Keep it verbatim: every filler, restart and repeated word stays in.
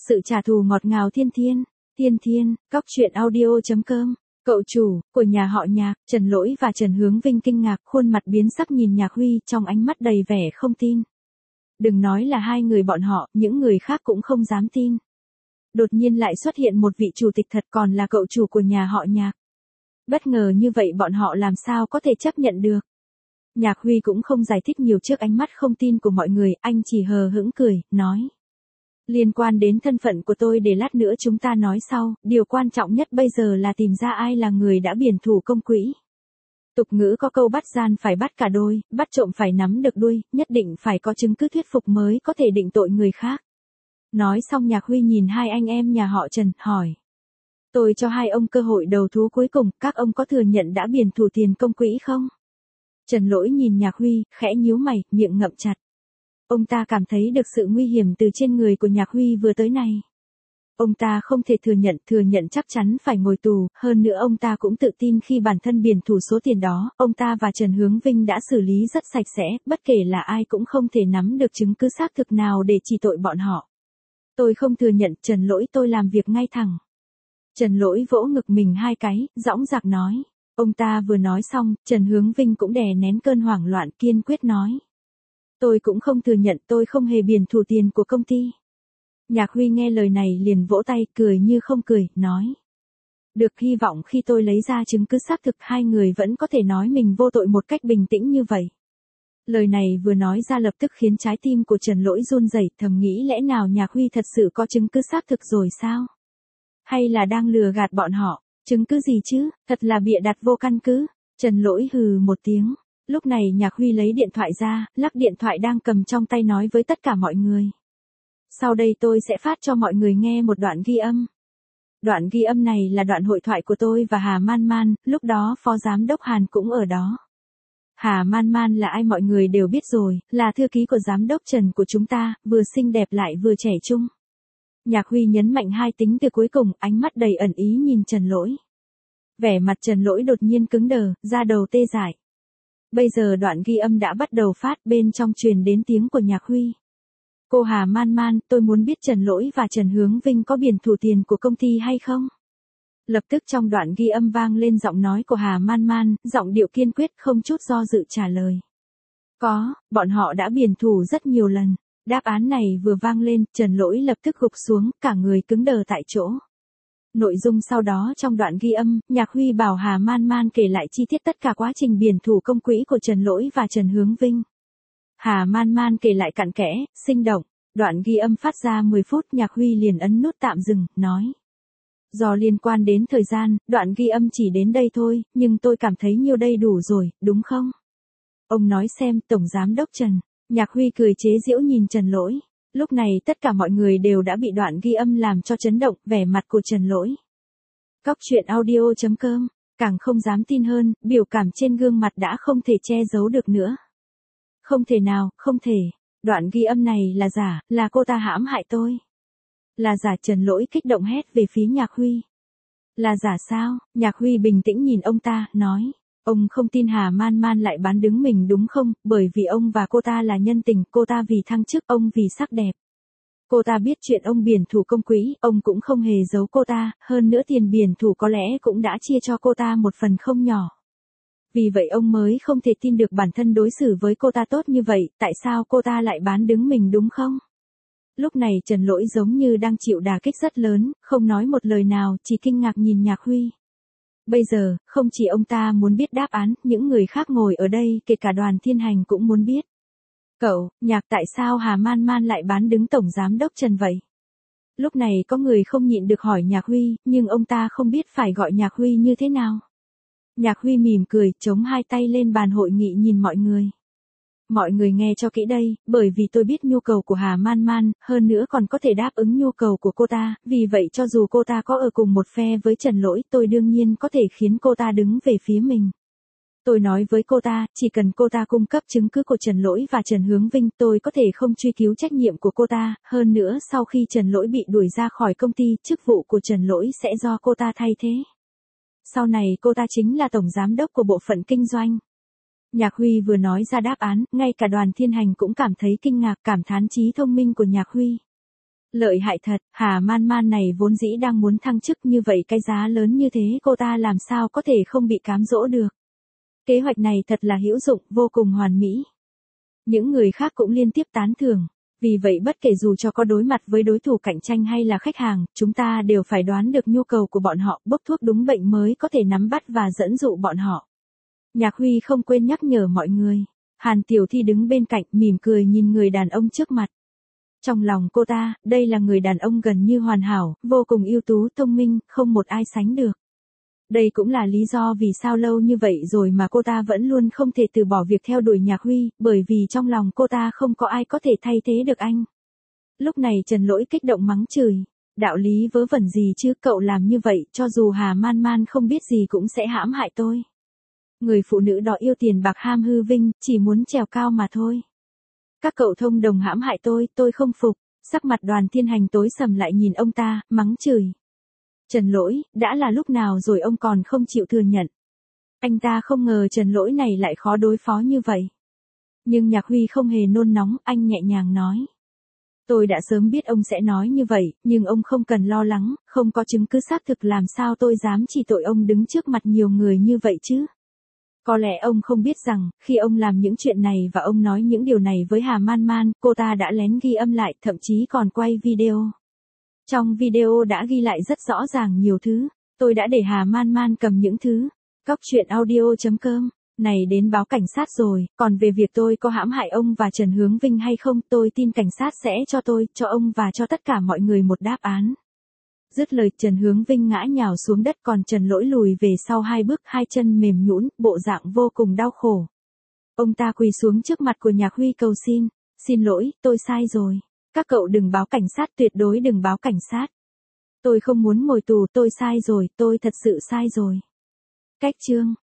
Sự trả thù ngọt ngào thiên thiên, thiên thiên, cóc truyện audio chấm com. Cậu chủ của nhà họ Nhạc, Trần Lỗi và Trần Hướng Vinh kinh ngạc, khuôn mặt biến sắc nhìn Nhạc Huy, trong ánh mắt đầy vẻ không tin. Đừng nói là hai người bọn họ, những người khác cũng không dám tin. Đột nhiên lại xuất hiện một vị chủ tịch thật, còn là cậu chủ của nhà họ Nhạc. Bất ngờ như vậy bọn họ làm sao có thể chấp nhận được. Nhạc Huy cũng không giải thích nhiều trước ánh mắt không tin của mọi người, anh chỉ hờ hững cười, nói. Liên quan đến thân phận của tôi để lát nữa chúng ta nói sau, điều quan trọng nhất bây giờ là tìm ra ai là người đã biển thủ công quỹ. Tục ngữ có câu bắt gian phải bắt cả đôi, bắt trộm phải nắm được đuôi, nhất định phải có chứng cứ thuyết phục mới có thể định tội người khác. Nói xong Nhạc Huy nhìn hai anh em nhà họ Trần, hỏi. Tôi cho hai ông cơ hội đầu thú cuối cùng, các ông có thừa nhận đã biển thủ tiền công quỹ không? Trần Lỗi nhìn Nhạc Huy, khẽ nhíu mày, miệng ngậm chặt. Ông ta cảm thấy được sự nguy hiểm từ trên người của Nhạc Huy vừa tới này. Ông ta không thể thừa nhận, thừa nhận chắc chắn phải ngồi tù, hơn nữa ông ta cũng tự tin khi bản thân biển thủ số tiền đó, ông ta và Trần Hướng Vinh đã xử lý rất sạch sẽ, bất kể là ai cũng không thể nắm được chứng cứ xác thực nào để chỉ tội bọn họ. Tôi không thừa nhận, Trần Lỗi, tôi làm việc ngay thẳng. Trần Lỗi vỗ ngực mình hai cái, dõng dạc nói. Ông ta vừa nói xong, Trần Hướng Vinh cũng đè nén cơn hoảng loạn, kiên quyết nói. Tôi cũng không thừa nhận, tôi không hề biển thủ tiền của công ty. Nhạc Huy nghe lời này liền vỗ tay, cười như không cười, nói. Được, hy vọng khi tôi lấy ra chứng cứ xác thực hai người vẫn có thể nói mình vô tội một cách bình tĩnh như vậy. Lời này vừa nói ra lập tức khiến trái tim của Trần Lỗi run rẩy, thầm nghĩ lẽ nào Nhạc Huy thật sự có chứng cứ xác thực rồi sao? Hay là đang lừa gạt bọn họ? Chứng cứ gì chứ, thật là bịa đặt vô căn cứ. Trần Lỗi hừ một tiếng. Lúc này Nhạc Huy lấy điện thoại ra, lắc điện thoại đang cầm trong tay nói với tất cả mọi người. Sau đây tôi sẽ phát cho mọi người nghe một đoạn ghi âm. Đoạn ghi âm này là đoạn hội thoại của tôi và Hà Man Man, lúc đó Phó Giám đốc Hàn cũng ở đó. Hà Man Man là ai mọi người đều biết rồi, là thư ký của Giám đốc Trần của chúng ta, vừa xinh đẹp lại vừa trẻ trung. Nhạc Huy nhấn mạnh hai tính từ cuối cùng, ánh mắt đầy ẩn ý nhìn Trần Lỗi. Vẻ mặt Trần Lỗi đột nhiên cứng đờ, da đầu tê dại. Bây giờ đoạn ghi âm đã bắt đầu phát, bên trong truyền đến tiếng của Nhạc Huy. Cô Hà Man Man, tôi muốn biết Trần Lỗi và Trần Hướng Vinh có biển thủ tiền của công ty hay không? Lập tức trong đoạn ghi âm vang lên giọng nói của Hà Man Man, giọng điệu kiên quyết không chút do dự trả lời. Có, bọn họ đã biển thủ rất nhiều lần. Đáp án này vừa vang lên, Trần Lỗi lập tức gục xuống, cả người cứng đờ tại chỗ. Nội dung sau đó trong đoạn ghi âm, Nhạc Huy bảo Hà Man Man kể lại chi tiết tất cả quá trình biển thủ công quỹ của Trần Lỗi và Trần Hướng Vinh. Hà Man Man kể lại cặn kẽ, sinh động. Đoạn ghi âm phát ra mười phút, Nhạc Huy liền ấn nút tạm dừng, nói. Do liên quan đến thời gian, đoạn ghi âm chỉ đến đây thôi, nhưng tôi cảm thấy nhiêu đây đủ rồi, đúng không? Ông nói xem, Tổng Giám đốc Trần. Nhạc Huy cười chế giễu nhìn Trần Lỗi. Lúc này tất cả mọi người đều đã bị đoạn ghi âm làm cho chấn động, vẻ mặt của Trần Lỗi. Cóc truyện audio chấm com, càng không dám tin hơn, biểu cảm trên gương mặt đã không thể che giấu được nữa. Không thể nào, không thể, đoạn ghi âm này là giả, là cô ta hãm hại tôi. Là giả, Trần Lỗi kích động hét về phía Nhạc Huy. Là giả sao? Nhạc Huy bình tĩnh nhìn ông ta, nói. Ông không tin Hà Man Man lại bán đứng mình đúng không, bởi vì ông và cô ta là nhân tình, cô ta vì thăng chức, ông vì sắc đẹp. Cô ta biết chuyện ông biển thủ công quỹ, ông cũng không hề giấu cô ta, hơn nữa tiền biển thủ có lẽ cũng đã chia cho cô ta một phần không nhỏ. Vì vậy ông mới không thể tin được bản thân đối xử với cô ta tốt như vậy, tại sao cô ta lại bán đứng mình đúng không? Lúc này Trần Lỗi giống như đang chịu đả kích rất lớn, không nói một lời nào, chỉ kinh ngạc nhìn Nhạc Huy. Bây giờ, không chỉ ông ta muốn biết đáp án, những người khác ngồi ở đây, kể cả Đoàn Thiên Hành cũng muốn biết. Cậu, Nhạc, tại sao Hà Man Man lại bán đứng Tổng Giám đốc Trần vậy? Lúc này có người không nhịn được hỏi Nhạc Huy, nhưng ông ta không biết phải gọi Nhạc Huy như thế nào. Nhạc Huy mỉm cười, chống hai tay lên bàn hội nghị nhìn mọi người. Mọi người nghe cho kỹ đây, bởi vì tôi biết nhu cầu của Hà Man Man, hơn nữa còn có thể đáp ứng nhu cầu của cô ta, vì vậy cho dù cô ta có ở cùng một phe với Trần Lỗi, tôi đương nhiên có thể khiến cô ta đứng về phía mình. Tôi nói với cô ta, chỉ cần cô ta cung cấp chứng cứ của Trần Lỗi và Trần Hướng Vinh, tôi có thể không truy cứu trách nhiệm của cô ta, hơn nữa sau khi Trần Lỗi bị đuổi ra khỏi công ty, chức vụ của Trần Lỗi sẽ do cô ta thay thế. Sau này cô ta chính là Tổng Giám đốc của bộ phận kinh doanh. Nhạc Huy vừa nói ra đáp án, ngay cả Đoàn Thiên Hành cũng cảm thấy kinh ngạc, cảm thán trí thông minh của Nhạc Huy. Lợi hại thật, Hà Man Man này vốn dĩ đang muốn thăng chức như vậy cái giá lớn như thế cô ta làm sao có thể không bị cám dỗ được. Kế hoạch này thật là hữu dụng, vô cùng hoàn mỹ. Những người khác cũng liên tiếp tán thưởng. Vì vậy bất kể dù cho có đối mặt với đối thủ cạnh tranh hay là khách hàng, chúng ta đều phải đoán được nhu cầu của bọn họ, bốc thuốc đúng bệnh mới có thể nắm bắt và dẫn dụ bọn họ. Nhạc Huy không quên nhắc nhở mọi người. Hàn Tiểu Thi đứng bên cạnh mỉm cười nhìn người đàn ông trước mặt. Trong lòng cô ta, đây là người đàn ông gần như hoàn hảo, vô cùng ưu tú, thông minh, không một ai sánh được. Đây cũng là lý do vì sao lâu như vậy rồi mà cô ta vẫn luôn không thể từ bỏ việc theo đuổi Nhạc Huy, bởi vì trong lòng cô ta không có ai có thể thay thế được anh. Lúc này Trần Lỗi kích động mắng chửi. Đạo lý vớ vẩn gì chứ, cậu làm như vậy, cho dù Hà Man Man không biết gì cũng sẽ hãm hại tôi. Người phụ nữ đó yêu tiền bạc ham hư vinh, chỉ muốn trèo cao mà thôi. Các cậu thông đồng hãm hại tôi, tôi không phục. Sắc mặt Đoàn Thiên Hành tối sầm lại nhìn ông ta, mắng chửi. Trần Lỗi, đã là lúc nào rồi ông còn không chịu thừa nhận. Anh ta không ngờ Trần Lỗi này lại khó đối phó như vậy. Nhưng Nhạc Huy không hề nôn nóng, anh nhẹ nhàng nói. Tôi đã sớm biết ông sẽ nói như vậy, nhưng ông không cần lo lắng, không có chứng cứ xác thực làm sao tôi dám chỉ tội ông đứng trước mặt nhiều người như vậy chứ. Có lẽ ông không biết rằng, khi ông làm những chuyện này và ông nói những điều này với Hà Man Man, cô ta đã lén ghi âm lại, thậm chí còn quay video. Trong video đã ghi lại rất rõ ràng nhiều thứ, tôi đã để Hà Man Man cầm những thứ. Cóc truyện audio chấm com, này đến báo cảnh sát rồi, còn về việc tôi có hãm hại ông và Trần Hướng Vinh hay không, tôi tin cảnh sát sẽ cho tôi, cho ông và cho tất cả mọi người một đáp án. Dứt lời Trần Hướng Vinh ngã nhào xuống đất còn Trần Lỗi lùi về sau hai bước, hai chân mềm nhũn, bộ dạng vô cùng đau khổ. Ông ta quỳ xuống trước mặt của Nhạc Huy cầu xin, xin lỗi, tôi sai rồi. Các cậu đừng báo cảnh sát, tuyệt đối đừng báo cảnh sát. Tôi không muốn ngồi tù, tôi sai rồi, tôi thật sự sai rồi. Cách chương